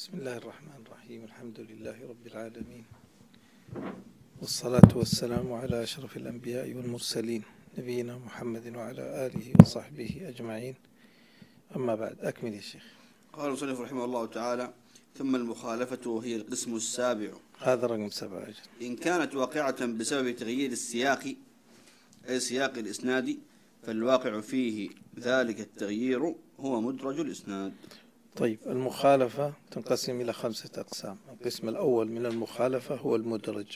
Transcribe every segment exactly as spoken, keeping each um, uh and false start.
بسم الله الرحمن الرحيم. الحمد لله رب العالمين، والصلاة والسلام على أشرف الأنبياء والمرسلين نبينا محمد وعلى آله وصحبه أجمعين. أما بعد، أكمل يا شيخ. قال المصنف رحمه الله تعالى: ثم المخالفة وهي القسم السابع. هذا رقم سبعة. أجل. إن كانت واقعة بسبب تغيير السياق أي سياق الإسناد فالواقع فيه ذلك التغيير هو مدرج الإسناد. طيب، المخالفة تنقسم إلى خمسة أقسام. القسم الأول من المخالفة هو المدرج.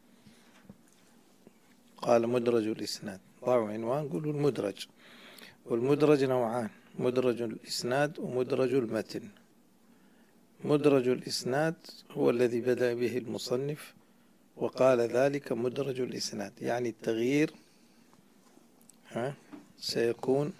قال مدرج الإسناد، ضعوا عنوان قولوا المدرج. والمدرج نوعان: مدرج الإسناد ومدرج المتن. مدرج الإسناد هو الذي بدأ به المصنف وقال ذلك مدرج الإسناد، يعني التغيير ها سيكون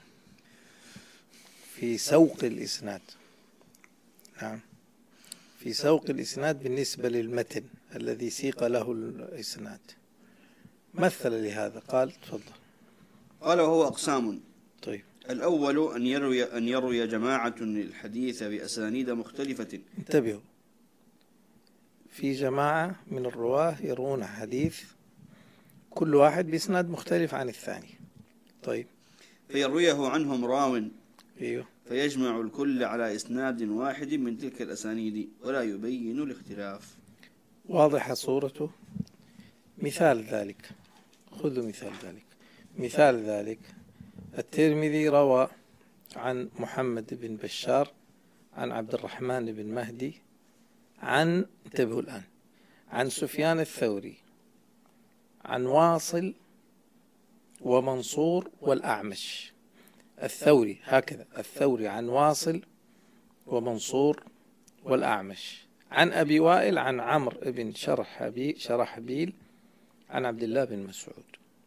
في سوق الإسناد. نعم، في سوق الإسناد بالنسبة للمتن الذي سيق له الإسناد. مثل لهذا قال: تفضل. قال: وهو أقسام. طيب، الأول أن يروي أن يروي جماعة الحديث بأسانيد مختلفة. انتبهوا، في جماعة من الرواة يروون حديث كل واحد بإسناد مختلف عن الثاني. طيب، فيرويه عنهم راو، ايوه، فيجمع الكل على إسناد واحد من تلك الأسانيد ولا يبين الاختلاف. واضحة صورته. مثال ذلك، خذوا مثال ذلك. مثال ذلك الترمذي روى عن محمد بن بشار عن عبد الرحمن بن مهدي عن، انتبهوا الآن، عن سفيان الثوري عن واصل ومنصور والأعمش. الثوري هكذا، الثوري عن واصل ومنصور والأعمش عن أبي وائل عن عمرو بن شرحبيل, شرحبيل عن عبد الله بن مسعود.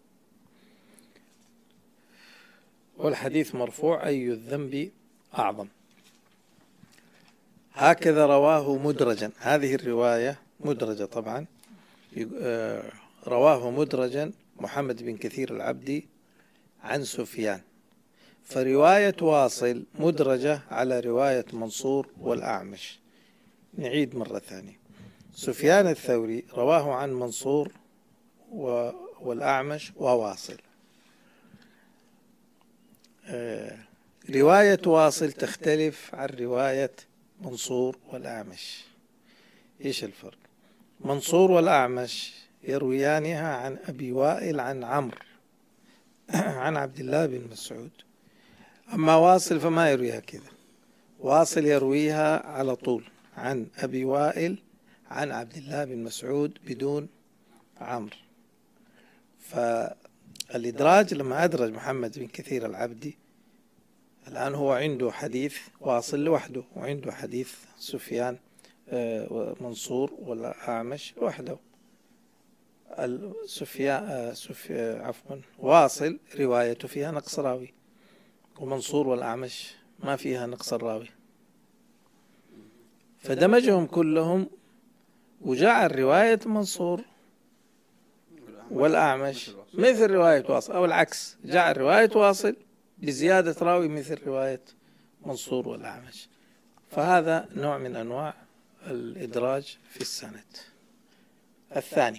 والحديث مرفوع: أي الذنب أعظم. هكذا رواه مدرجا. هذه الرواية مدرجة طبعا، رواه مدرجا محمد بن كثير العبدي عن سفيان. فرواية واصل مدرجة على رواية منصور والأعمش. نعيد مرة ثانية: سفيان الثوري رواه عن منصور والأعمش وواصل. آه رواية واصل تختلف عن رواية منصور والأعمش. إيش الفرق؟ منصور والأعمش يرويانها عن أبي وائل عن عمرو عن عبد الله بن مسعود. أما واصل فما يرويها كذا، واصل يرويها على طول عن أبي وائل عن عبد الله بن مسعود بدون عمرو. فالإدراج لما أدرج محمد بن كثير العبدي، الآن هو عنده حديث واصل لوحده وعنده حديث سفيان ومنصور والأعمش وحده. سفيان عفوا واصل روايته فيها نقص راوي، ومنصور والأعمش ما فيها نقص الراوي، فدمجهم كلهم وجعل رواية منصور والأعمش مثل رواية واصل، أو العكس، جعل رواية واصل بزيادة راوي مثل رواية منصور والأعمش. فهذا نوع من أنواع الإدراج في السند. الثاني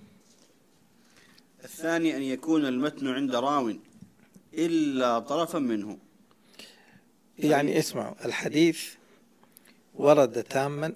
الثاني أن يكون المتن عند راو إلا طرفا منه. يعني اسمعوا، الحديث ورد تاما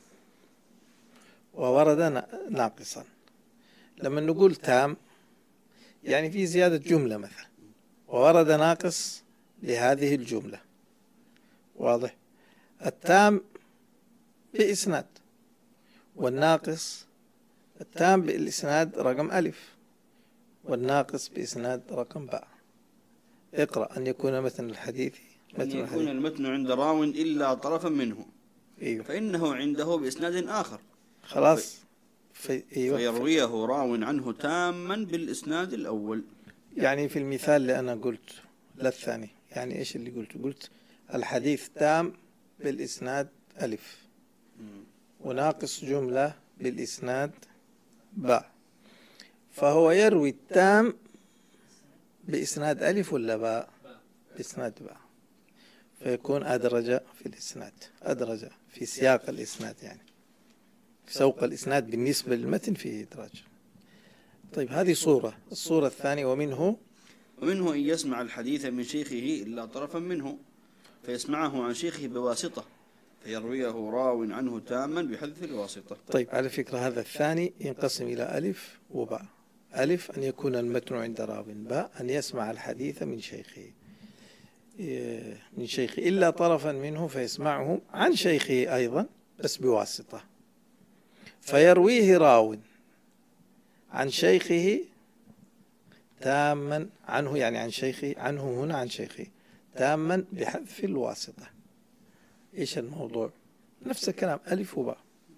وورد ناقصا. لما نقول تام يعني في زيادة جملة مثلا، وورد ناقص لهذه الجملة. واضح؟ التام بإسناد، والناقص التام بالإسناد رقم ألف، والناقص بإسناد رقم باء. اقرأ: أن يكون متن الحديث أن يكون المتن عند راو إلا طرفا منه. أيوه. فإنه عنده بإسناد آخر. خلاص. في أيوه. فيرويه راو عنه تاما بالإسناد الأول. يعني في المثال اللي أنا قلت لا الثاني، يعني إيش اللي قلت؟ قلت الحديث تام بالإسناد ألف وناقص جملة بالإسناد باء، فهو يروي التام بإسناد ألف ولا باء؟ بإسناد باء. فيكون أدرج في الإسناد، أدرج في سياق الإسناد، يعني في سوق الإسناد بالنسبة للمتن فيه إدراج. طيب هذه صورة. الصورة الثانية ومنه ومنه أن يسمع الحديث من شيخه إلا طرفا منه فيسمعه عن شيخه بواسطة فيرويه راو عنه تاما بحذف الواسطة. طيب على فكرة هذا الثاني ينقسم إلى ألف وباء. ألف أن يكون المتن عند راو، باء أن يسمع الحديث من شيخه من شيخه إلا طرفا منه فيسمعه عن شيخه أيضا بس بواسطة، فيرويه راو عن شيخه تاما عنه، يعني عن شيخه، عنه هنا عن شيخه تاما بحذف الواسطة. إيش الموضوع؟ نفس الكلام ألف وباء.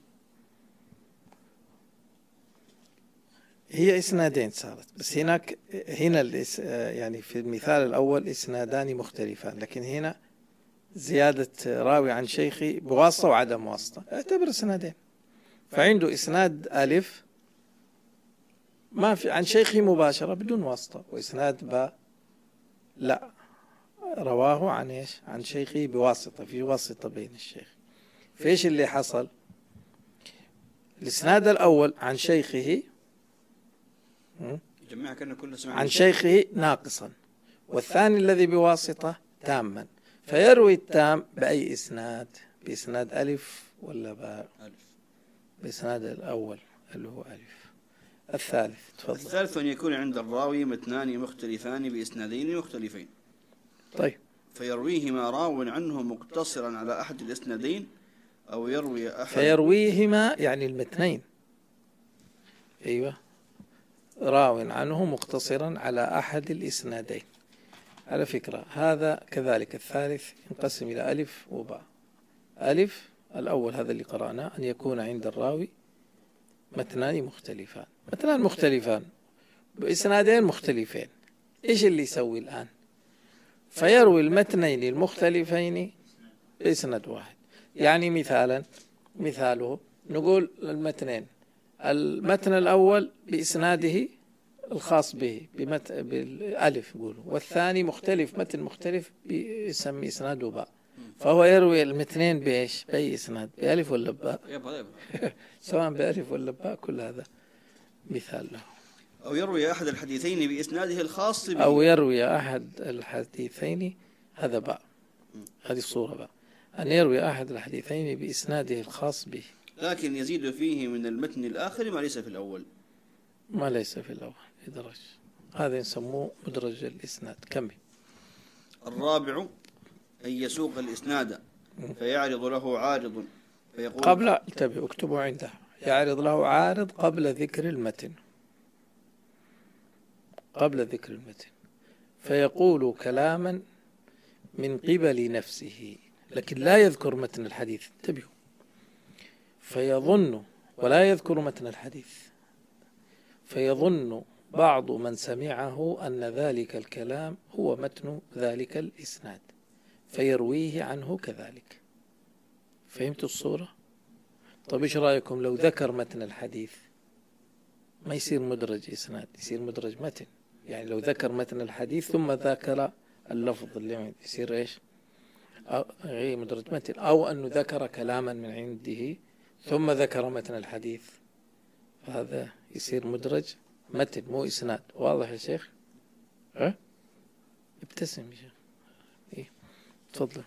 هي إسنادين صارت، بس هناك هنا يعني في المثال الأول إسنادان مختلفان، لكن هنا زيادة راوي عن شيخي بواسطة وعدم واسطة، اعتبر إسنادين. فعنده إسناد ألف ما في عن شيخه مباشرة بدون واسطة، وإسناد باء لا، رواه عن إيش؟ عن شيخه بواسطة، في واسطة بين الشيخ. فإيش اللي حصل؟ الإسناد الأول عن شيخه عن شيخه ناقصا، والثاني الذي بواسطة تاما، فيروي التام بأي إسناد؟ بإسناد ألف ولا باء؟ ألف. بإسناد الأول اللي هو ألف. الثالث تفضل. الثالث أن يكون عند الراوي متنان مختلفان بإسنادين مختلفين. طيب فيرويهما راو عنه مقتصرا على أحد الإسنادين أو يروي أحد فيرويهما يعني المتنين، أيوة، راو عنه مقتصرا على أحد الإسنادين. على فكرة هذا كذلك الثالث ينقسم إلى ألف وباء. ألف الأول هذا اللي قرأناه أن يكون عند الراوي متنان مختلفان، متنان مختلفان بإسنادين مختلفين. إيش اللي يسوي الآن؟ فيروي المتنين المختلفين بإسناد واحد. يعني مثالا مثاله نقول المتنين، المتن الأول بإسناده الخاص به بمت... بالألف يقولوا، والثاني مختلف، متن مختلف بيسمي إسناده باء، فهو يروي المتنين بإيش؟ بأي إسناد؟ بألف ولا باء؟ سواء بألف ولا باء، كل هذا مثال له. أو يروي أحد الحديثين بإسناده الخاص به، أو يروي أحد الحديثين، هذا باء، هذه الصورة باء، أن يروي أحد الحديثين بإسناده الخاص به، لكن يزيد فيه من المتن الآخر ما ليس في الأول، ما ليس في الأول يدرج، هذا يسموه مدرج الإسناد. كمل. الرابع أن يسوق الإسناد فيعرض له عارض فيقول قبل، انتبه اكتبوا عنده، يعرض له عارض قبل ذكر المتن، قبل ذكر المتن، فيقول كلاما من قبل نفسه لكن لا يذكر متن الحديث، انتبهوا، فيظن ولا يذكر متن الحديث، فيظن بعض من سمعه أن ذلك الكلام هو متن ذلك الإسناد فيرويه عنه كذلك. فهمتوا الصورة؟ طيب إيش رأيكم لو ذكر متن الحديث؟ ما يصير مدرج إسناد، يصير مدرج متن. يعني لو ذكر متن الحديث ثم ذكر اللفظ اللي يصير إيش؟ غير مدرج متن. أو أنه ذكر كلاما من عنده ثم ذكر متن الحديث، هذا يصير مدرج متن مو إسناد. واضح يا شيخ؟ أه؟ ابتسم يا شيخ. إيه؟ تفضل.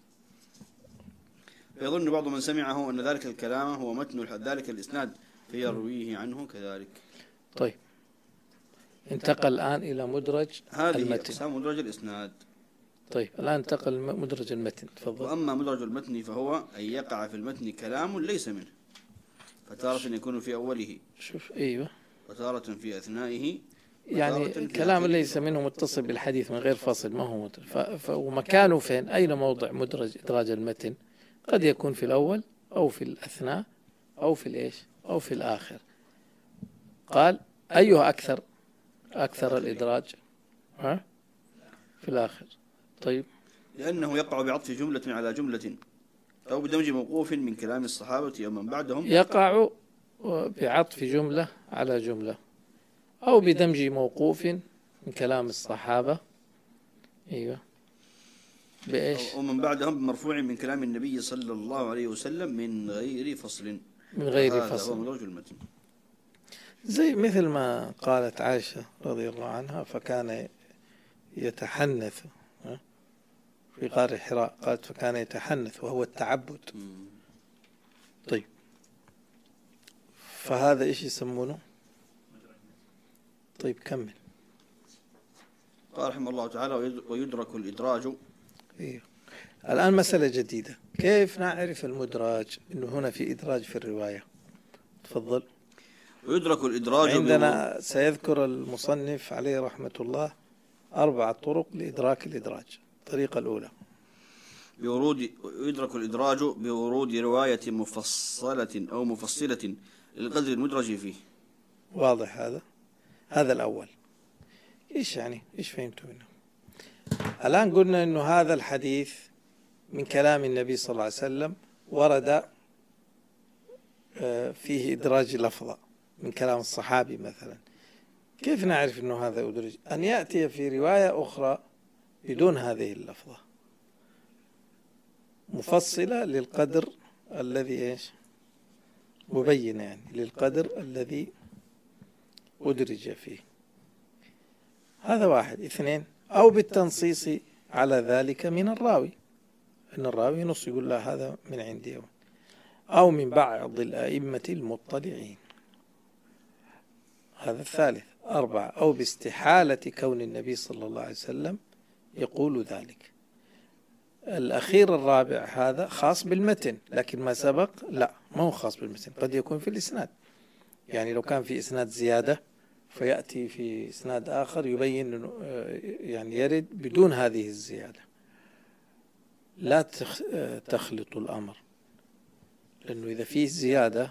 فيظن بعض من سمعه أن ذلك الكلام هو متن ذلك الإسناد فيرويه عنه كذلك. طيب انتقل الآن إلى مدرج هذه المتن. أقسام مدرج الإسناد. طيب الآن انتقل مدرج المتن. تفضل. وأما مدرج المتن فهو أن يقع في المتن كلام ليس منه، فتارة يكون في أوله، شوف أيوه، وتارة في أثنائه، يعني كلام ليس منه متصل بالحديث من غير فاصل، ما هو مدرج. ومكانه فين؟ أين موضع مدرج إدراج المتن؟ قد يكون في الأول أو في الأثناء أو في الإيش أو في الآخر. قال أيها أكثر أكثر الإدراج؟ ها؟ في الآخر. طيب لأنه يقع بعطف جملة على جملة أو بدمج موقوف من كلام الصحابة أو من بعدهم، يقع بعطف جملة على جملة أو بدمج موقوف من كلام الصحابة. أيوة. بإيش؟ ومن بعدهم بمرفوع من كلام النبي صلى الله عليه وسلم من غير فصل، من غير هذا هو فصل، مدرج المتن. زي مثل ما قالت عائشة رضي الله عنها فكان يتحنث في غار حراء، قالت فكان يتحنث وهو التعبد. طيب فهذا إيش يسمونه؟ طيب كمل. قال رحمه الله تعالى ويدرك الإدراج. إيه. الآن مسألة جديدة، كيف نعرف المدراج إنه هنا في إدراج في الرواية؟ تفضل. ويدرك الإدراج عندنا سيذكر المصنف عليه رحمة الله أربع طرق لإدراك الإدراج. الطريقة الأولى بورود يدرك الإدراج بورود رواية مفصلة أو مفصلة للقدر المدرج فيه. واضح هذا؟ هذا الأول. إيش يعني؟ إيش فهمتوا منه؟ الآن قلنا إنه هذا الحديث من كلام النبي صلى الله عليه وسلم ورد فيه إدراج لفظة من كلام الصحابي مثلا. كيف نعرف إنه هذا أدرج؟ أن يأتي في رواية أخرى بدون هذه اللفظة مفصلة للقدر الذي إيش؟ مبينة يعني للقدر الذي أدرج فيه. هذا واحد. اثنين، أو بالتنصيص على ذلك من الراوي، أن الراوي نص يقول لا هذا من عندي، أو من بعض الأئمة المطلعين. هذا الثالث. أربعة، أو باستحالة كون النبي صلى الله عليه وسلم يقول ذلك. الأخير الرابع هذا خاص بالمتن، لكن ما سبق لا ما هو خاص بالمتن، قد يكون في الإسناد. يعني لو كان في إسناد زيادة فيأتي في إسناد آخر يبين أنه يعني يرد بدون هذه الزيادة. لا تخلط الأمر، لأنه إذا فيه زيادة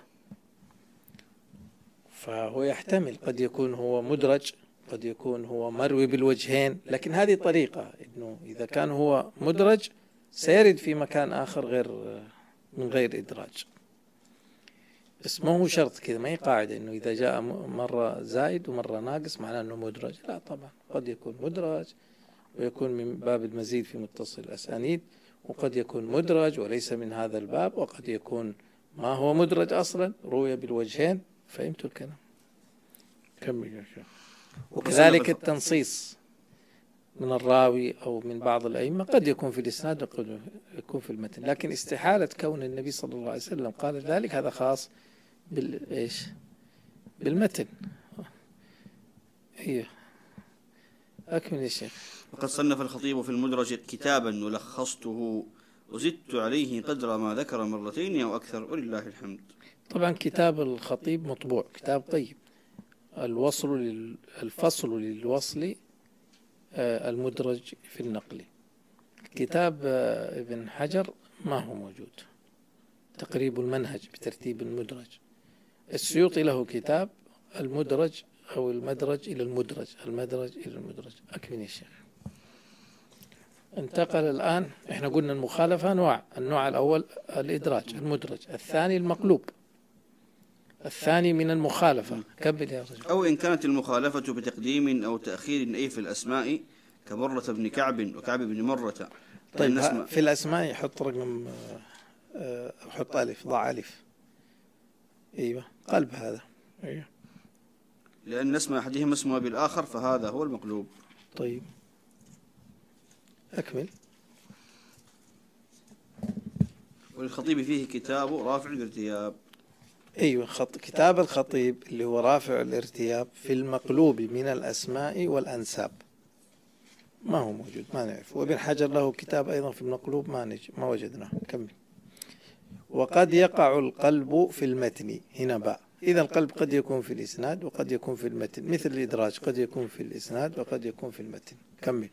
فهو يحتمل، قد يكون هو مدرج، قد يكون هو مروي بالوجهين، لكن هذه طريقة إنه إذا كان هو مدرج سيرد في مكان آخر غير من غير إدراج. بس ما هو شرط كذا، ما هي قاعدة إنه إذا جاء مرة زائد ومرة ناقص معناه إنه مدرج. لا طبعا، قد يكون مدرج ويكون من باب المزيد في متصل الأسانيد، وقد يكون مدرج وليس من هذا الباب، وقد يكون ما هو مدرج أصلا روي بالوجهين. فهمتوا الكلام؟ كمل يا شيخ. وكذلك التنصيص من الراوي أو من بعض الأئمة قد يكون في الإسناد وقد يكون في المتن، لكن استحالة كون النبي صلى الله عليه وسلم قال ذلك هذا خاص بالإيش؟ بالمتن. ايوه أكمل يا شيخ. وقد صنف الخطيب في المدرج كتابا ولخصته وزدت عليه قدر ما ذكر مرتين أو أكثر ولله الحمد. طبعا كتاب الخطيب مطبوع، كتاب طيب. الوصل لل... الفصل للوصل المدرج في النقل. كتاب ابن حجر ما هو موجود، تقريب المنهج بترتيب المدرج. السيوطي له كتاب المدرج أو المدرج إلى المدرج، المدرج إلى المدرج. أكمل يا شيخ. انتقل الآن، احنا قلنا المخالفة أنواع. النوع الأول الإدراج المدرج، الثاني المقلوب، الثاني من المخالفة. كمل يا رجل. أو إن كانت المخالفة بتقديم أو تأخير أي في الأسماء كمرة بن كعب وكعب بن مرة. طيب في الأسماء يحط رقم، حط ألف، ضع ألف. أيوة قلب هذا. أيوة. لأن اسم أحدهما اسمه بالآخر فهذا هو المقلوب. طيب أكمل. وللخطيب فيه كتاب رافع الارتياب. أيوة خط... كتاب الخطيب اللي هو رافع الارتياب في المقلوب من الأسماء والأنساب ما هو موجود، ما نعرف. وابن حجر له كتاب أيضا في المقلوب ما, نج... ما وجدناه. كمل. وقد يقع القلب في المتن، هنا باء. إذا القلب قد يكون في الإسناد وقد يكون في المتن، مثل الإدراج قد يكون في الإسناد وقد يكون في المتن. كمل.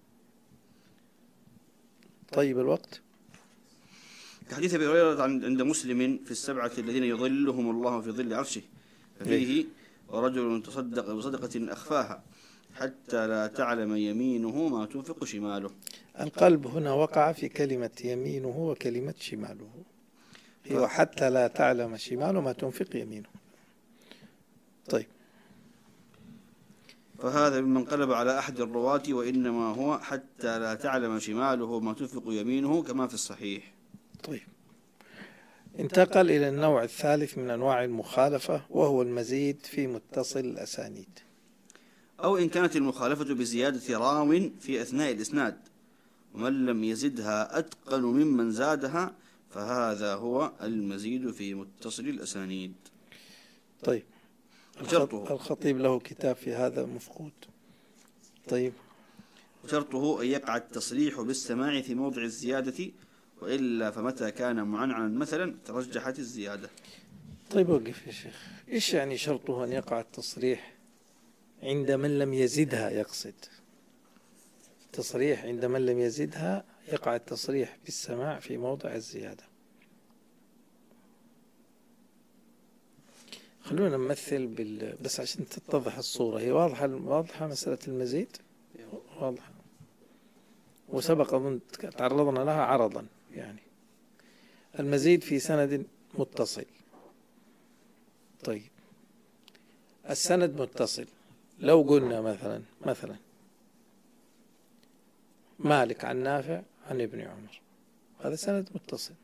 طيب الوقت. كحديث أبي هريرة عند مسلم في السبعة الذين يظلهم الله في ظل عرشه، ففيه ورجل تصدق بصدقة أخفاها حتى لا تعلم يمينه ما تنفق شماله. القلب هنا وقع في كلمة يمينه وكلمة شماله، هو حتى لا تعلم شماله ما تنفق يمينه. طيب. فهذا ممن قلب على أحد الرواة، وإنما هو حتى لا تعلم شماله ما تنفق يمينه كما في الصحيح. طيب، انتقل إلى النوع الثالث من أنواع المخالفة، وهو المزيد في متصل الأسانيد. أو إن كانت المخالفة بزيادة راو في أثناء الإسناد ومن لم يزدها أتقن ممن زادها، فهذا هو المزيد في متصل الأسانيد. طيب، شرطه الخطيب له كتاب في هذا مفقود. طيب، شرطه أن يقع التصريح بالسماع في موضع الزيادة، وإلا فمتى كان معنعنا مثلا ترجحت الزيادة. طيب، وقف يا شيخ. إيش يعني شرطه أن يقع التصريح عند من لم يزدها؟ يقصد تصريح عند من لم يزدها، يقع التصريح بالسماع في موضع الزيادة. خلونا نمثل بال... بس عشان تتضح الصورة. هي واضحة واضحة مسألة المزيد، واضحة، وسبق أظن تعرضنا لها عرضا. يعني المزيد في سند متصل. طيب، السند متصل. لو قلنا مثلا مثلا مالك عن نافع عن ابن عمر، هذا سند متصل.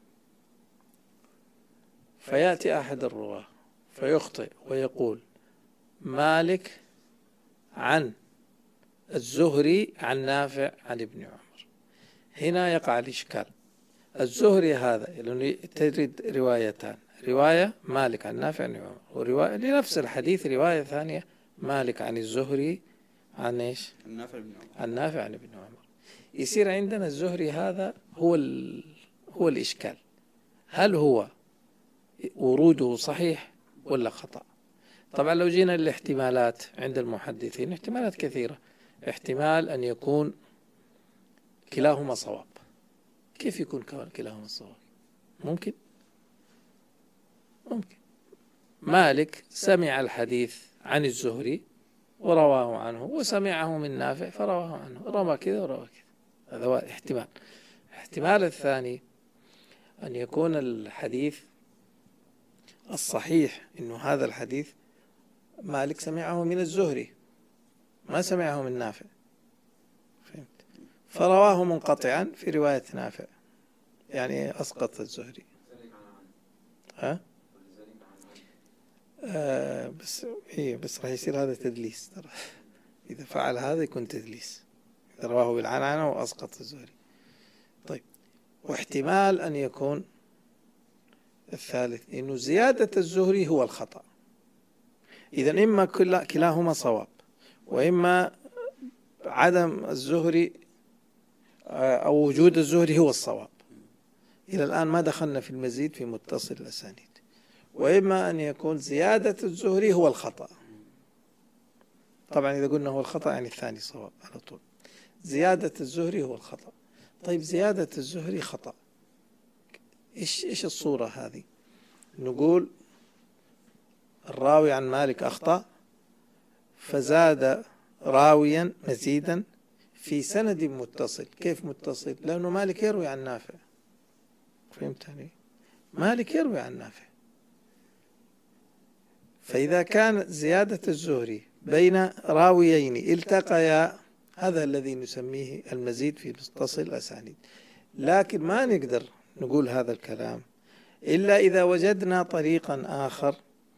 فيأتي أحد الرواة فيخطئ ويقول مالك عن الزهري عن نافع عن ابن عمر. هنا يقع الإشكال. الزهري هذا لأنه تجد روايتان، رواية مالك عن نافع عن ابن عمر، ورواية لنفس الحديث رواية ثانية مالك عن الزهري عن إيش؟ عن نافع عن ابن عمر. يصير عندنا الزهري هذا هو ال... هو الإشكال. هل هو وروده صحيح ولا خطأ؟ طبعا لو جينا للاحتمالات عند المحدثين، احتمالات كثيرة. احتمال أن يكون كلاهما صواب. كيف يكون كلاهما صواب؟ ممكن ممكن مالك سمع الحديث عن الزهري ورواه عنه، وسمعه من نافع فرواه عنه، روى كذا وروى كذا. هذا هو احتمال. الاحتمال الثاني أن يكون الحديث الصحيح إنه هذا الحديث مالك سمعه من الزهري ما سمعه من نافع، فهمت؟ فرواه منقطعا في رواية نافع، يعني أسقط الزهري. ها؟ آه بس إيه بس راح يصير هذا تدليس ترى. إذا فعل هذا يكون تدليس، إذا رواه بالعنعنة وأسقط الزهري. طيب، واحتمال أن يكون الثالث إنه زيادة الزهري هو الخطأ. إذن إما كلاهما صواب، وإما عدم الزهري أو وجود الزهري هو الصواب. إلى الآن ما دخلنا في المزيد في متصل الأسانيد. وإما أن يكون زيادة الزهري هو الخطأ. طبعا إذا قلنا هو الخطأ يعني الثاني صواب على طول. زيادة الزهري هو الخطأ. طيب، زيادة الزهري خطأ. إيش إيش الصورة هذه؟ نقول الراوي عن مالك أخطأ فزاد راويا مزيدا في سند متصل. كيف متصل؟ لأنه مالك يروي عن نافع. فهمتني؟ مالك يروي عن نافع. فإذا كان زيادة الزهري بين راويين التقيا، هذا الذي نسميه المزيد في متصل الأسانيد. لكن ما نقدر نقول هذا الكلام إلا إذا وجدنا طريقا آخر.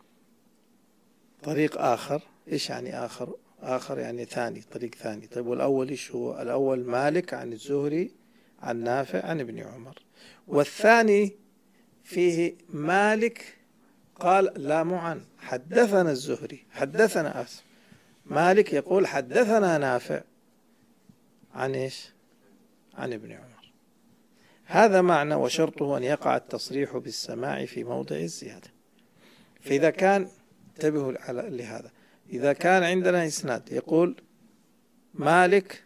طريق آخر. إيش يعني آخر؟ آخر يعني ثاني، طريق ثاني. طيب، والأول إيش هو؟ الأول مالك عن الزهري عن نافع عن ابن عمر، والثاني فيه مالك قال لا مو عن حدثنا الزهري، حدثنا أسف مالك يقول حدثنا نافع عن إيش؟ عن ابن عمر. هذا معنى وشرطه أن يقع التصريح بالسماع في موضع الزيادة. فإذا كان، انتبهوا لهذا، إذا كان عندنا إسناد يقول مالك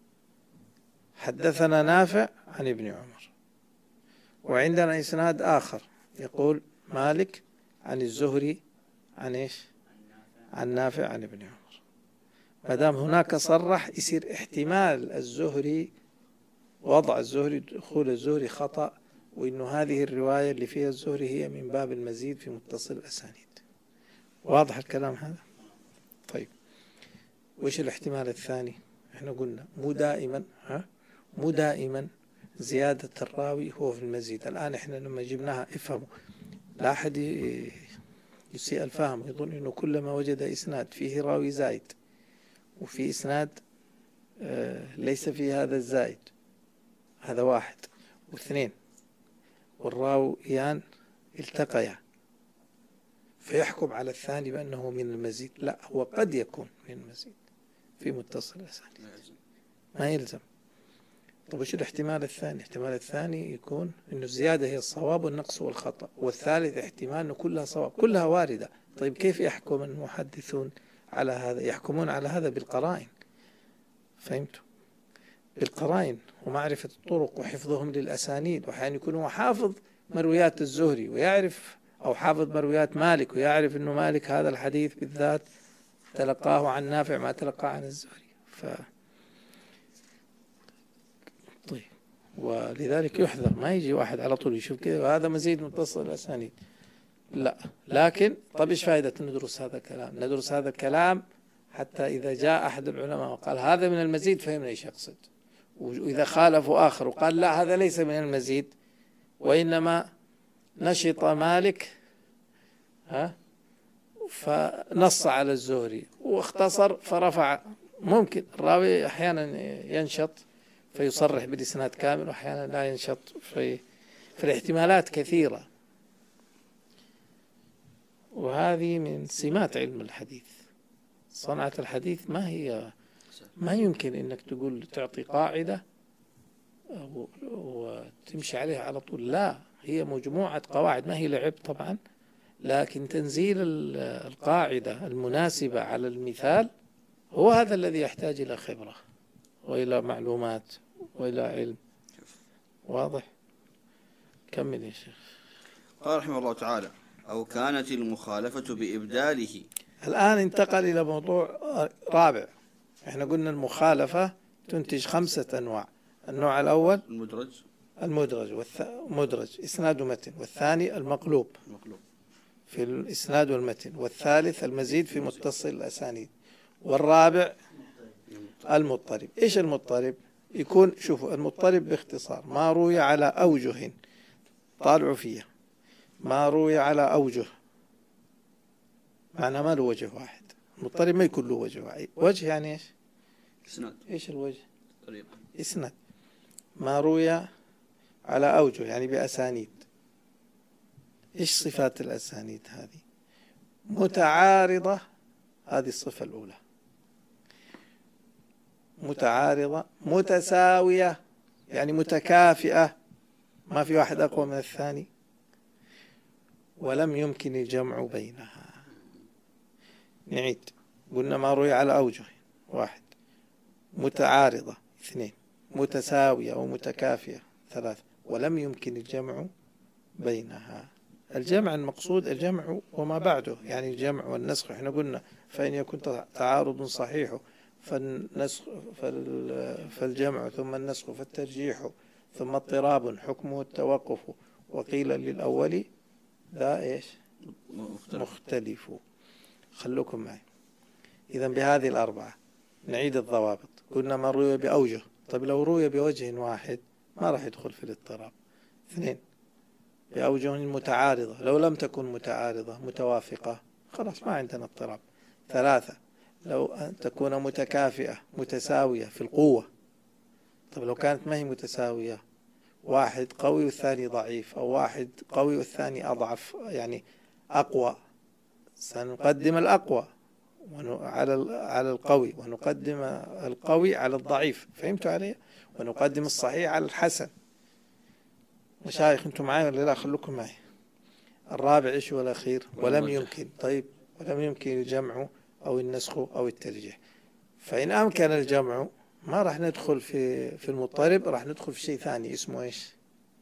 حدثنا نافع عن ابن عمر، وعندنا إسناد آخر يقول مالك عن الزهري عن إيش؟ عن نافع عن ابن عمر، ما دام هناك صرح يصير احتمال الزهري وضع الزهري دخول الزهري خطأ، وإنه هذه الرواية اللي فيها الزهري هي من باب المزيد في متصل الأسانيد. واضح الكلام هذا؟ طيب، وإيش الاحتمال الثاني؟ احنا قلنا مو دائما ها مو دائما زيادة الراوي هو في المزيد. الآن احنا لما جبناها افهموا، لا أحد يسيء الفهم يظن أنه كلما وجد إسناد فيه راوي زايد وفي إسناد آه ليس فيه هذا الزايد، هذا واحد. واثنين، والراويان التقيا فيحكم على الثاني بأنه من المزيد، لا، هو قد يكون من المزيد في متصل الأسانيد، ما يلزم. طيب وش الاحتمال الثاني؟ الاحتمال الثاني يكون أنه الزيادة هي الصواب والنقص والخطأ، والثالث احتمال أنه كلها صواب، كلها واردة. طيب كيف يحكم المحدثون على هذا؟ يحكمون على هذا بالقرائن، فهمتوا؟ بالقرائن ومعرفة الطرق وحفظهم للأسانيد. وأحيانا يكون هو حافظ مرويات الزهري ويعرف، أو حافظ مرويات مالك ويعرف أنه مالك هذا الحديث بالذات تلقاه عن نافع ما تلقاه عن الزهري. ف طيب ولذلك يحذر، ما يجي واحد على طول يشوف كذا وهذا مزيد متصل الأسانيد، لا. لكن طيب إيش فائدة ندرس هذا الكلام؟ ندرس هذا الكلام حتى إذا جاء أحد العلماء وقال هذا من المزيد فهمنا إيش يقصد. وإذا خالفوا آخر وقال لا هذا ليس من المزيد وإنما نشط مالك ها فنص على الزهري واختصر فرفع، ممكن الراوي أحيانا ينشط فيصرح بالإسناد كامل وأحيانا لا ينشط، في فالاحتمالات كثيرة. وهذه من سمات علم الحديث. صنعة الحديث ما هي ما يمكن انك تقول تعطي قاعدة وتمشي عليها على طول، لا، هي مجموعة قواعد، ما هي لعب طبعا، لكن تنزيل القاعدة المناسبة على المثال هو هذا الذي يحتاج إلى خبرة وإلى معلومات وإلى علم. واضح؟ كمل يا شيخ. قال رحمه الله تعالى: أو كانت المخالفة بإبداله. الآن انتقل إلى موضوع رابع. احنا قلنا المخالفة تنتج خمسة أنواع. النوع الأول المدرج المدرج والمدرج إسناد ومتن، والثاني المقلوب المقلوب في الإسناد والمتن، والثالث المزيد في متصل الأسانيد، والرابع المضطرب. إيش المضطرب؟ يكون شوفوا المضطرب باختصار ما روي على أوجه، طالعوا فيها، ما روي على أوجه معنى ما له وجه واحد. المضطرب ما يكون له وجه واحد. وجه يعني إيش؟ إسناد. إيش الوجه؟ طريق. إسناد. ما روي على أوجه يعني بأسانيد. إيش صفات الأسانيد هذه؟ متعارضة، هذه الصفة الأولى. متعارضة، متساوية يعني متكافئة، ما في واحد أقوى من الثاني، ولم يمكن الجمع بينها. نعيد، قلنا ما روي على أوجه، واحد، متعارضة، اثنين، متساوية ومتكافئة، ثلاثة، ولم يمكن الجمع بينها. الجمع المقصود الجمع وما بعده، يعني الجمع والنسخ. احنا قلنا فإن يكون تعارض صحيح فالنسخ فالجمع، ثم النسخ فالترجيح، ثم اضطراب حكمه التوقف، وقيل للأول ذا إيش مختلف, مختلف. خلوكم معي. إذا بهذه الأربعة نعيد الضوابط. قلنا ما روي بأوجه، طيب لو روي بوجه واحد ما راح يدخل في الاضطراب. اثنين، بأوجه متعارضة، لو لم تكن متعارضة متوافقة خلاص ما عندنا اضطراب. ثلاثة، لو أن تكون متكافئة متساوية في القوة. طيب لو كانت ما هي متساوية، واحد قوي والثاني ضعيف، أو واحد قوي والثاني أضعف يعني أقوى، سنقدم الأقوى على على القوي، ونقدم القوي على الضعيف، فهمتوا علي؟ ونقدم الصحيح على الحسن. مشايخ انتم معي ولا لا؟ خلوكم معي. الرابع ايش والاخير؟ ولم يمكن. طيب ولم يمكن الجمع او النسخ او الترجيح. فان امكن الجمع ما راح ندخل في في المضطرب، راح ندخل في شيء ثاني اسمه ايش؟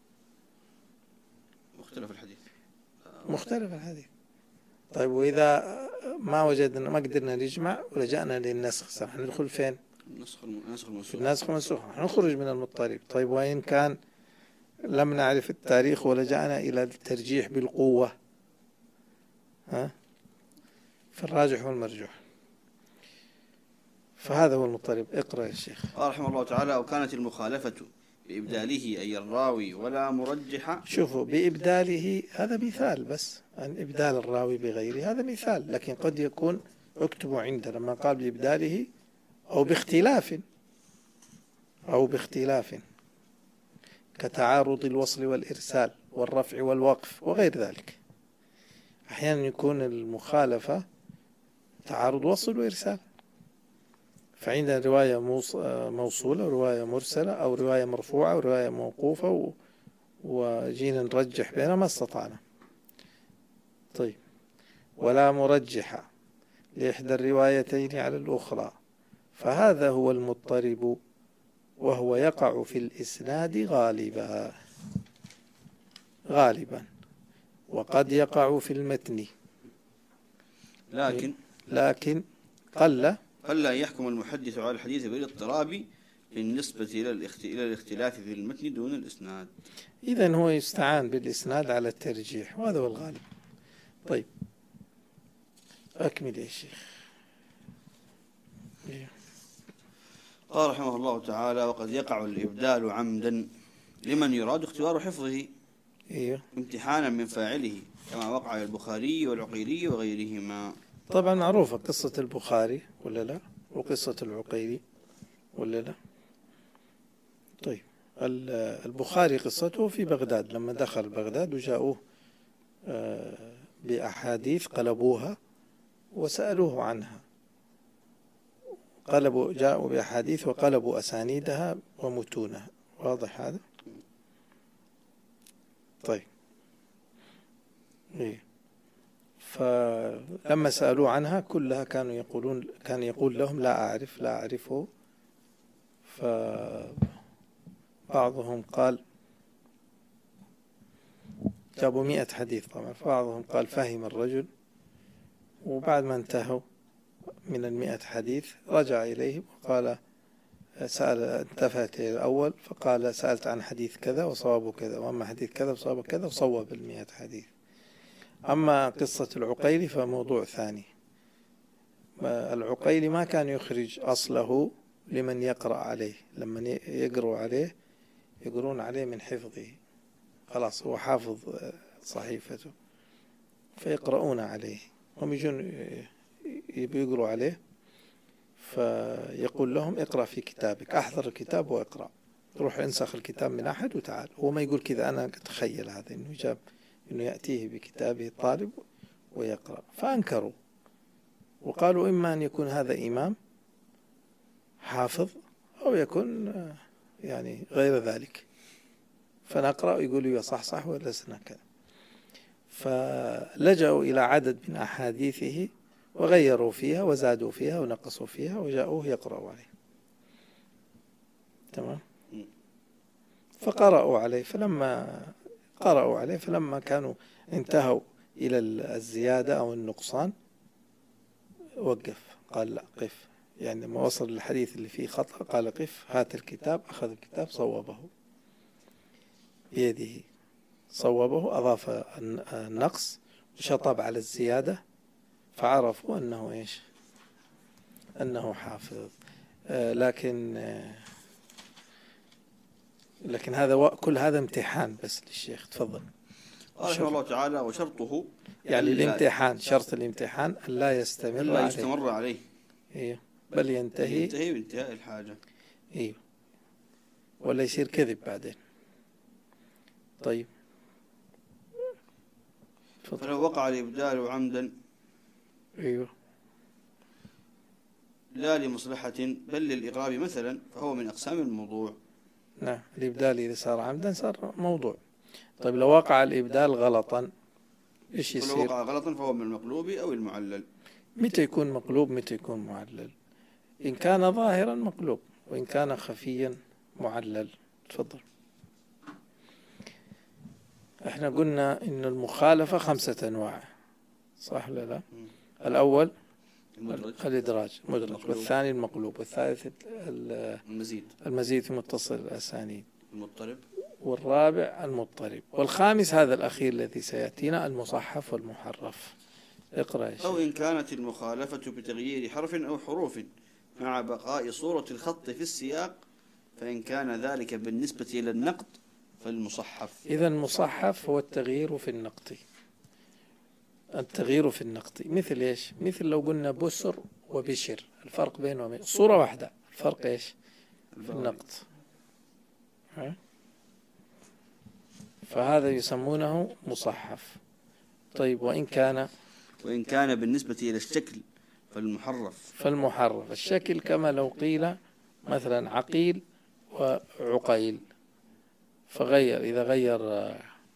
مختلف الحديث. مختلف الحديث. طيب واذا ما وجدنا ما قدرنا نجمع ولجأنا للنسخ، راح ندخل فين؟ النسخ النسخ المنسوخ. النسخ المنسوخ، نخرج من المضطرب. طيب وإن كان لم نعرف التاريخ ولجأنا إلى الترجيح بالقوة، ها، في الراجح والمرجوح. فهذا هو المضطرب. اقرأ يا شيخ. قال رحمه الله تعالى: أو كانت المخالفة بإبداله أي الراوي ولا مرجح. شوفوا، بإبداله هذا مثال بس، أن إبدال الراوي بغيره هذا مثال، لكن قد يكون اكتبوا عندنا لما قال بإبداله أو باختلاف، أو باختلاف كتعارض الوصل والإرسال والرفع والوقف وغير ذلك. أحيانا يكون المخالفة تعارض وصل وإرسال، فعندنا رواية موصولة ورواية مرسلة أو رواية مرفوعة ورواية موقوفة، وجينا نرجح بينها ما استطعنا. طيب، ولا مرجح لإحدى الروايتين على الأخرى، فهذا هو المضطرب، وهو يقع في الإسناد غالبا غالبا وقد يقع في المتن، لكن لكن قل قل أن يحكم المحدث على الحديث بالاضطراب بالنسبة إلى إلى الاختلاف في المتن دون الإسناد. إذن هو يستعان بالإسناد على الترجيح، وهذا هو الغالب. طيب، أكمل يا شيخ. قال رحمه الله تعالى: وقد يقع الإبدال عمدا لمن يراد اختبار حفظه إيه. امتحانا من فاعله، كما وقع للبخاري والعقيلي وغيرهما. طبعا معروفة قصة البخاري ولا لا، وقصة العقيلي ولا لا. طيب، البخاري قصته في بغداد، لما دخل بغداد وجاءوه بأحاديث قلبوها وسألوه عنها، قلبوا جاءوا بأحاديث وقلبوا أسانيدها ومتونها. واضح هذا؟ طيب، إيه. فلما سألوا عنها كلها كانوا يقولون، كان يقول لهم لا أعرف لا أعرفه. فبعضهم قال جابوا مئة حديث طبعا، فبعضهم قال فهم الرجل، وبعد ما انتهوا من المئة حديث رجع إليهم وقال سأل انتفت إلى الأول فقال سألت عن حديث كذا وصوابه كذا، وأما حديث كذا وصوابه كذا، وصوب المئة حديث. أما قصة العقيلي فموضوع ثاني. العقيلي ما كان يخرج أصله لمن يقرأ عليه، لما يقرأوا عليه يقرون عليه من حفظه، خلاص هو حافظ صحيفته فيقرؤون عليه، هم يجون يقرأوا عليه فيقول لهم اقرأ في كتابك، أحضر الكتاب واقرأ، روح انسخ الكتاب من أحد وتعال. هو ما يقول كذا، أنا أتخيل هذا إنه جاب إنه يأتيه بكتابه الطالب ويقرأ. فأنكروا وقالوا إما أن يكون هذا إمام حافظ أو يكون يعني غير ذلك، فنقرأ يقولوا يا صح صح ولسنا كذا. فلجأوا إلى عدد من أحاديثه وغيروا فيها وزادوا فيها ونقصوا فيها وجاءوه يقرأوا عليه. تمام. فقرأوا عليه، فلما قرأوا عليه فلما كانوا انتهوا إلى الزيادة أو النقصان وقف، قال لا قف، يعني لما وصل الحديث اللي فيه خطأ قال قف، هات الكتاب، أخذ الكتاب صوبه بيده، صوبه، أضاف النقص وشطب على الزيادة، فعرفوا أنه إيش، أنه حافظ. آه لكن آه لكن هذا كل هذا امتحان بس للشيخ. تفضل. رحمه الله تعالى: وشرطه يعني الامتحان، شرط الامتحان أن لا يستمر لا عليه. يستمر عليه. إيه، بل ينتهي ينتهي بانتهاء الحاجة. إيه، ولا يصير كذب بعدين. طيب، فضل. فلو وقع الإبدال عمدا أيوه لا لمصلحة بل للإغراب مثلا، فهو من أقسام الموضوع. نعم، الإبدال إذا صار عمدا صار موضوع. طيب، لو وقع الإبدال غلطا إيش يصير؟ ولو وقع غلطا فهو من المقلوب أو المعلل. متى يكون مقلوب متى يكون معلل؟ إن كان ظاهرا مقلوب، وإن كان خفيا معلل. تفضل. احنا قلنا إن المخالفة خمسة أنواع، صح ولا لا؟ م. الأول المدرج، الإدراج مدرج، والثاني المقلوب، والثالث المزيد المزيد في متصل الأسانيد، المضطرب، والرابع المضطرب، والخامس هذا الأخير الذي سيأتينا المصحف والمحرف. اقرأ يا شيخ. أو إن كانت المخالفة بتغيير حرف أو حروف مع بقاء صورة الخط في السياق، فإن كان ذلك بالنسبة إلى النقد فالمصحف. إذا المصحف هو التغيير في النقط، التغيير في النقط مثل إيش؟ مثل لو قلنا بسر وبشر، الفرق بينهم صورة واحدة، الفرق إيش؟ في النقط. فهذا يسمونه مصحف. طيب وإن كان وإن كان بالنسبة إلى الشكل فالمحرف. فالمحرف الشكل، كما لو قيل مثلا عقيل وعقيل، فغير، إذا غير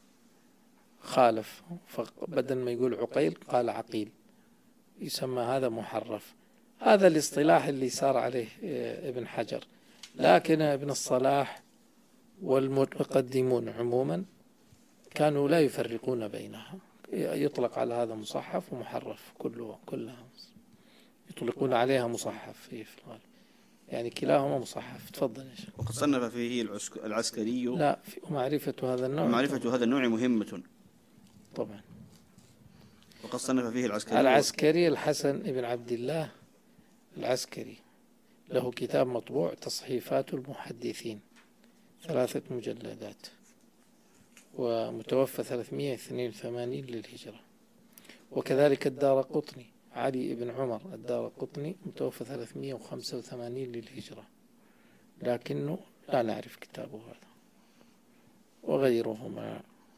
خالف، فبدل ما يقول عقيل قال عقيل، يسمى هذا محرف. هذا الاصطلاح اللي صار عليه ابن حجر، لكن ابن الصلاح والمتقدمون عموما كانوا لا يفرقون بينها، يطلق على هذا مصحف ومحرف، كله كلها يطلقون عليها مصحف في الغالب، يعني كلاهما مصحف. تفضل يا شيخ. وقد صنف فيه العسكري. لا، معرفة هذا النوع، معرفة هذا النوع مهمة طبعا. وقد صنف فيه العسكري. العسكري الحسن ابن عبد الله العسكري له كتاب مطبوع تصحيفات المحدثين، ثلاثة مجلدات، ومتوفى ثلاثمائة واثنين وثمانين للهجرة. وكذلك الدارقطني علي بن عمر الدارقطني متوفى ثلاثمائة وخمسة وثمانين للهجرة، لكنه لا نعرف كتابه هذا. وغيرهما.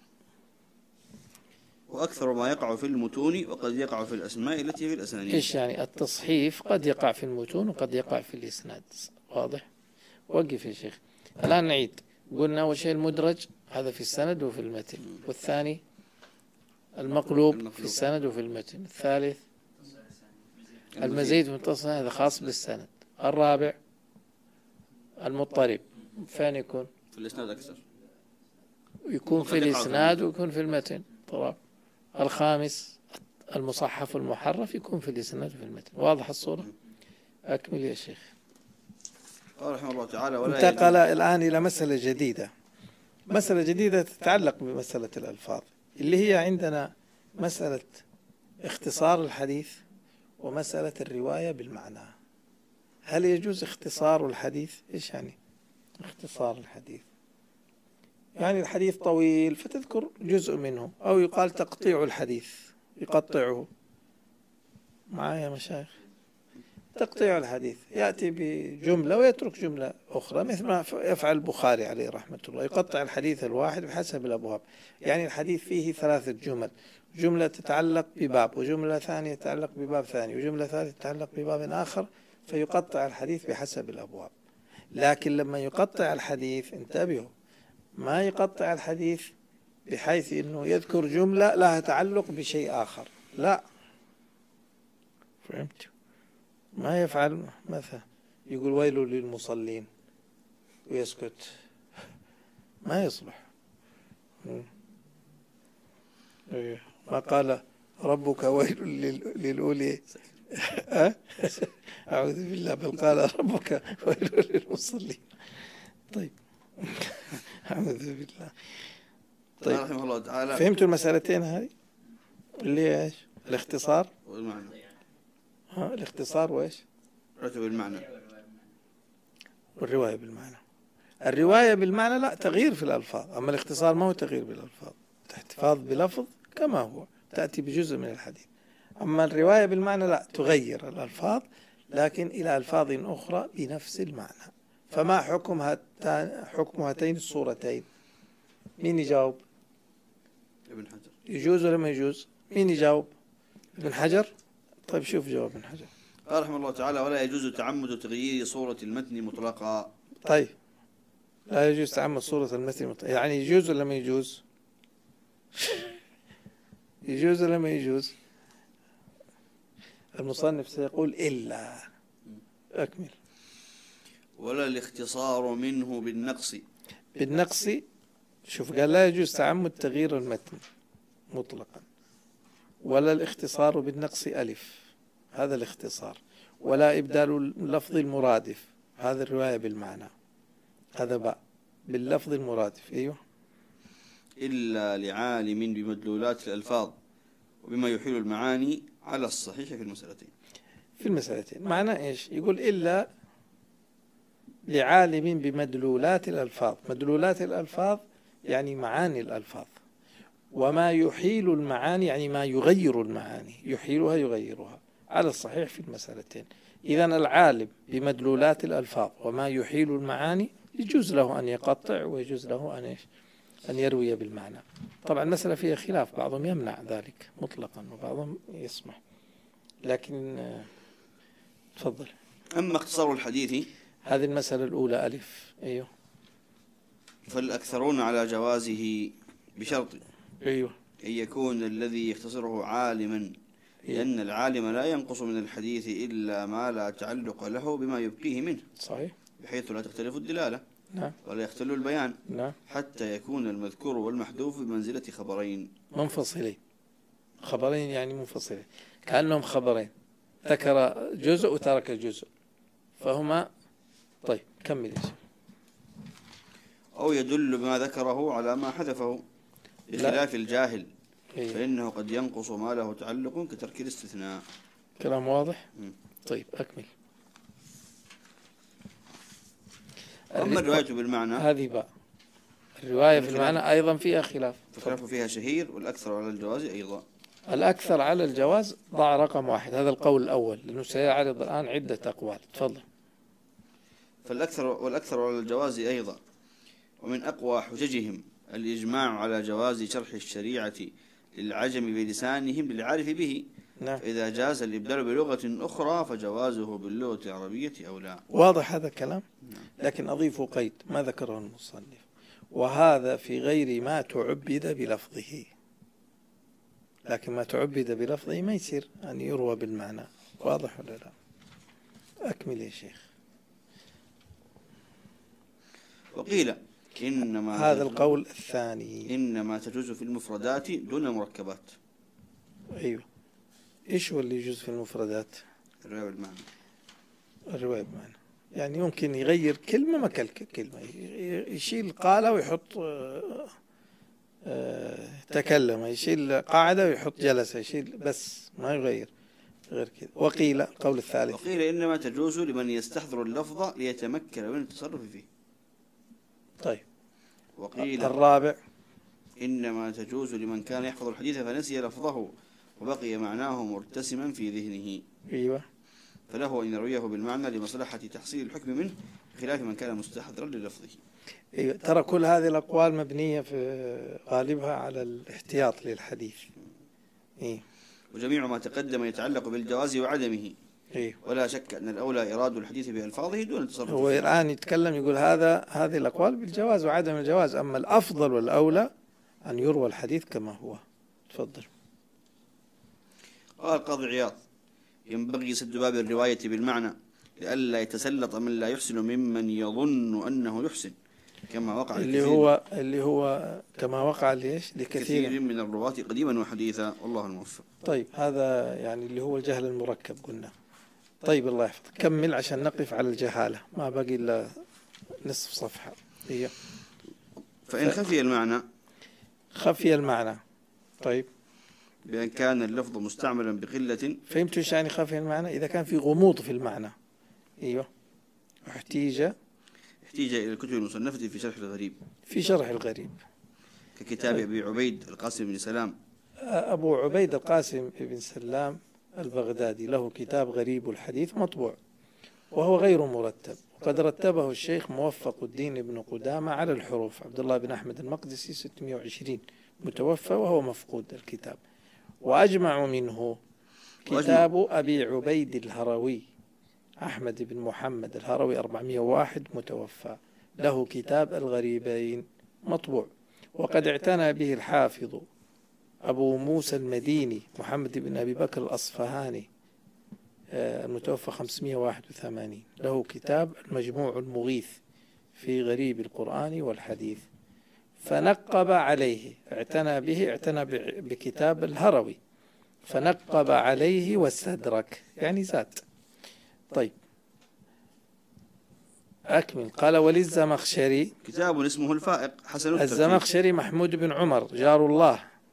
وأكثر ما يقع في المتون وقد يقع في الأسماء التي في الأسانيد. إيش يعني التصحيف؟ قد يقع في المتون وقد يقع في الإسناد. واضح؟ وقف يا شيخ. الآن نعيد. قلنا أول شيء المدرج، هذا في السند وفي المتن. والثاني المقلوب في السند وفي المتن. الثالث المزيد متصل، هذا خاص بالسند. الرابع المضطرب، فين يكون؟ في الإسناد أكثر، يكون في الإسناد ويكون في المتن. طبعا. الخامس المصحف المحرف، يكون في الإسناد وفي المتن. واضح الصورة؟ أكمل يا شيخ. قال رحمه الله تعالى: ولا انتقل الآن إلى مسألة جديدة، مسألة جديدة تتعلق بمسألة الألفاظ، اللي هي عندنا مسألة اختصار الحديث ومسألة الرواية بالمعنى. هل يجوز اختصار الحديث؟ إيش يعني اختصار الحديث؟ يعني الحديث طويل فتذكر جزء منه، أو يقال تقطيع الحديث، يقطعه. معايا مشايخ؟ تقطيع الحديث يأتي بجملة ويترك جملة أخرى، مثل ما يفعل البخاري عليه رحمة الله، يقطع الحديث الواحد بحسب الأبواب. يعني الحديث فيه ثلاثة جمل، جملة تتعلق بباب، وجملة ثانية تتعلق بباب ثاني، وجملة ثالثة تتعلق بباب آخر، فيقطع الحديث بحسب الأبواب. لكن لما يقطع الحديث، انتبهوا، ما يقطع الحديث بحيث أنه يذكر جملة لها تعلق بشيء آخر، لا. فهمت؟ ما يفعل مثلا يقول ويل للمصلين ويسكت، ما يصلح. ما قال ربك ويل للأولي أعوذ بالله، بل قال ربك ويل للمصلين. طيب أعوذ بالله. طيب رحمه الله تعالى. فهمتوا المسألتين هذه اللي ايش؟ الاختصار والمعنى. ها الاختصار وايش؟ رتب المعنى والرواية بالمعنى. الرواية بالمعنى لا، تغيير في الألفاظ، أما الاختصار ما هو تغيير بالألفاظ، احتفاظ بلفظ كما هو، تأتي بجزء من الحديث. أما الرواية بالمعنى لا، تغير الألفاظ لكن إلى ألفاظ أخرى بنفس المعنى. فما حكم هاتين حكم هاتين الصورتين؟ مين يجاوب؟ ابن حجر. يجوز ولا ما يجوز؟ مين يجاوب؟ ابن حجر. طيب شوف جواب ابن حجر. قال رحمه الله تعالى: ولا يجوز تعمد تغيير صورة المتن مطلقا. طيب لا يجوز تعمد صورة المتن مطلقا، يعني يجوز ولا ما يجوز؟ يجوز ولا ما يجوز؟ المصنف سيقول إلا. أكمل. ولا الاختصار منه بالنقص. بالنقص، شوف قال لا يجوز تعمد تغيير المتن مطلقا، ولا الاختصار بالنقص ألف، هذا الاختصار، ولا إبدال اللفظ المرادف، هذا الرواية بالمعنى، هذا باء باللفظ المرادف. أيوه. إلا لعالم بمدلولات الألفاظ وبما يحيل المعاني على الصحيح في المسألتين. في المسألتين. معنى إيش؟ يقول إلا لعالم بمدلولات الألفاظ. مدلولات الألفاظ يعني معاني الألفاظ، وما يحيل المعاني يعني ما يغير المعاني، يحيلها يغيرها على الصحيح في المسألتين. إذن العالم بمدلولات الألفاظ وما يحيل المعاني يجوز له أن يقطع ويجوز له أن إيش؟ أن يروي بالمعنى. طبعا المسألة فيها خلاف، بعضهم يمنع ذلك مطلقا وبعضهم يسمح، لكن تفضل. أما اختصار الحديث، هذه المسألة الأولى ألف. أيوه. فالأكثرون على جوازه بشرط أيوه أن يكون الذي يختصره عالما، لأن العالم لا ينقص من الحديث إلا ما لا تعلق له بما يبقيه منه، صحيح، بحيث لا تختلف الدلالة نعم ولا يختل البيان، نعم، حتى يكون المذكور والمحذوف بمنزلة خبرين منفصلين. خبرين يعني منفصلين، كأنهم خبرين، ذكر جزء وترك جزء، فهما. طيب كمل يا شيخ. أو يدل بما ذكره على ما حذفه، بخلاف الجاهل، إيه. فإنه قد ينقص ما له تعلق كترك الاستثناء. كلام واضح. م. طيب أكمل. أما الرواية بالمعنى هذه بقى الرواية في المعنى أيضا فيها خلاف، فخلاف فيها شهير، والأكثر على الجواز أيضا. الأكثر على الجواز ضع رقم واحد، هذا القول الأول، لأنه سيعرض الآن عدة أقوال. تفضل. فالأكثر والأكثر على الجواز أيضا. ومن أقوى حججهم الإجماع على جواز شرح الشريعة للعجم بلسانهم للعارف به. نعم. فإذا جاز الإبدال بلغة أخرى فجوازه باللغة العربية أولى. واضح هذا الكلام. لكن أضيف قيد ما ذكره المصنف، وهذا في غير ما تعبد بلفظه. لكن ما تعبد بلفظه ما يصير أن يروى بالمعنى. واضح ولا لا؟ أكمل يا شيخ. وقيل إنما هذا القول الثاني، إنما تجوز في المفردات دون المركبات. أيوه. إيش هو اللي يجوز في المفردات؟ الرواية بالمعنى. الرواية بالمعنى يعني يمكن يغير كلمة مكان كلمة، يشيل قال ويحط آه آه تكلم، يشيل قاعدة ويحط جلس، يشيل بس ما يغير غير كذا. وقيل القول الثالث، وقيل إنما تجوز لمن يستحضر اللفظ ليتمكن من التصرف فيه. طيب. وقيل الرابع إنما تجوز لمن كان يحفظ الحديث فنسي لفظه وبقي معناه مرتسما في ذهنه. أيوة. فله أن يرويه بالمعنى لمصلحة تحصيل الحكم منه، بخلاف من كان مستحضرا للفظه. أيوة. ترى كل هذه الأقوال مبنية في غالبها على الاحتياط للحديث. إيه؟ وجميع ما تقدم يتعلق بالجواز وعدمه. إيه؟ ولا شك أن الأولى إراد الحديث بألفاظه دون التصرف. هو الآن يتكلم يقول هذا هذه الأقوال بالجواز وعدم الجواز، أما الأفضل والأولى أن يروى الحديث كما هو. تفضل. قال قاضي عياض: ينبغي سد باب الرواية بالمعنى لئلا يتسلط من لا يحسن ممن يظن أنه يحسن، كما وقع اللي هو اللي هو كما وقع ليش لكثير من الرواة قديما وحديثا، والله الموفق. طيب هذا يعني اللي هو الجهل المركب قلنا. طيب الله يحفظك، كمل عشان نقف على الجهالة، ما باقي إلا نصف صفحة. هي فإن خفي المعنى خفي المعنى. طيب بأن كان اللفظ مستعملا بقلة. فهمتوا ايش يعني خفي المعنى؟ إذا كان في غموض في المعنى. أيوه. احتيج احتيج إلى الكتب المصنفة في شرح الغريب في شرح الغريب ككتاب أبي عبيد القاسم بن سلام. أبو عبيد القاسم بن سلام البغدادي له كتاب غريب الحديث مطبوع وهو غير مرتب، وقد رتبه الشيخ موفق الدين بن قدامة على الحروف، عبد الله بن أحمد المقدسي ستمائة وعشرين متوفى وهو مفقود الكتاب. وأجمع منه كتاب أبي عبيد الهروي أحمد بن محمد الهروي أربعمائة وواحد متوفى، له كتاب الغريبين مطبوع، وقد اعتنى به الحافظ أبو موسى المديني محمد بن أبي بكر الأصفهاني المتوفى خمسمائة وواحد وثمانين، له كتاب المجموع المغيث في غريب القرآن والحديث، فنقب عليه، اعتنى به، اعتنى بكتاب الهروي فنقب عليه واستدرك يعني زاد. طيب أكمل. قال وللزمخشري كتاب اسمه الفائق حسن الترتيب. الزمخشري محمود بن عمر جار الله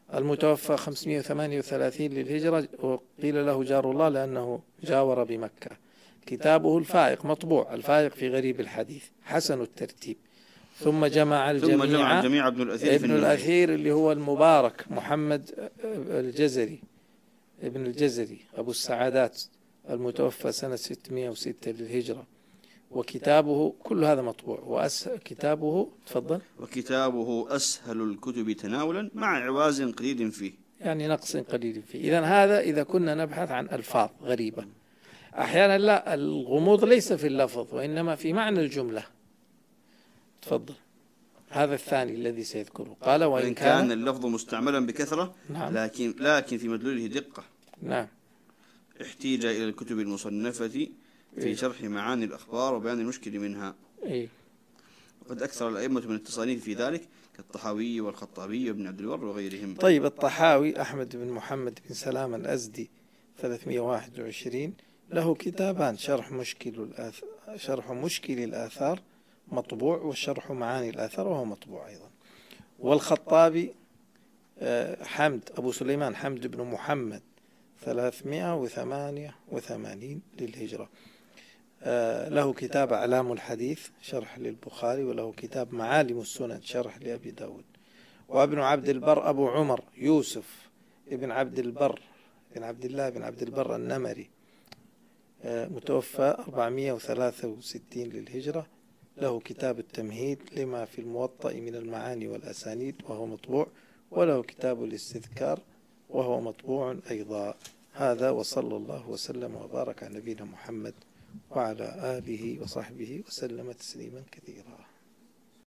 المتوفى خمسمائة وثمانية وثلاثين للهجرة، وقيل له جار الله لأنه جاور بمكة. كتابه الفائق مطبوع، الفائق في غريب الحديث حسن الترتيب. ثم جمع الجميع, ثم جمع الجميع ابن الأثير ابن الأثير اللي هو المبارك محمد الجزري ابن الجزري أبو السعادات، المتوفى سنة ستمائة وستة للهجرة. وكتابه كل هذا مطبوع، وأسهل كتابه تفضل. وكتابه أسهل الكتب تناولا مع عواز قليل فيه، يعني نقص قليل فيه. إذن هذا إذا كنا نبحث عن ألفاظ غريبة. أحيانا لا، الغموض ليس في اللفظ وإنما في معنى الجملة. تفضل. هذا الثاني الذي سيذكره. قال وإن كان, كان اللفظ مستعملا بكثرة، نعم. لكن لكن في مدلوله دقة، نعم، احتيج إلى الكتب المصنفة في إيه؟ شرح معاني الأخبار وبيان المشكل منها. إيه؟ وقد أكثر الأئمة من التصانيف في ذلك كالطحاوي والخطابي وابن عبد البر وغيرهم. طيب، الطحاوي أحمد بن محمد بن سلام الأزدي ثلاثمائة وواحد وعشرين، له كتابان: شرح مشكل الآثار شرح مشكل الآثار مطبوع، وشرح معاني الآثار وهو مطبوع أيضا. والخطابي حمد أبو سليمان حمد بن محمد ثلاثمائة وثمانية وثمانين للهجرة، له كتاب أعلام الحديث شرح للبخاري، وله كتاب معالم السنن شرح لأبي داود. وابن عبد البر أبو عمر يوسف ابن عبد البر بن عبد الله بن عبد البر النمري، متوفى أربعمائة وثلاثة وستين للهجرة، له كتاب التمهيد لما في الموطأ من المعاني والأسانيد وهو مطبوع، وله كتاب الاستذكار وهو مطبوع أيضا. هذا، وصلى الله وسلم وبارك على نبينا محمد وعلى آله وصحبه وسلم تسليما كثيرا.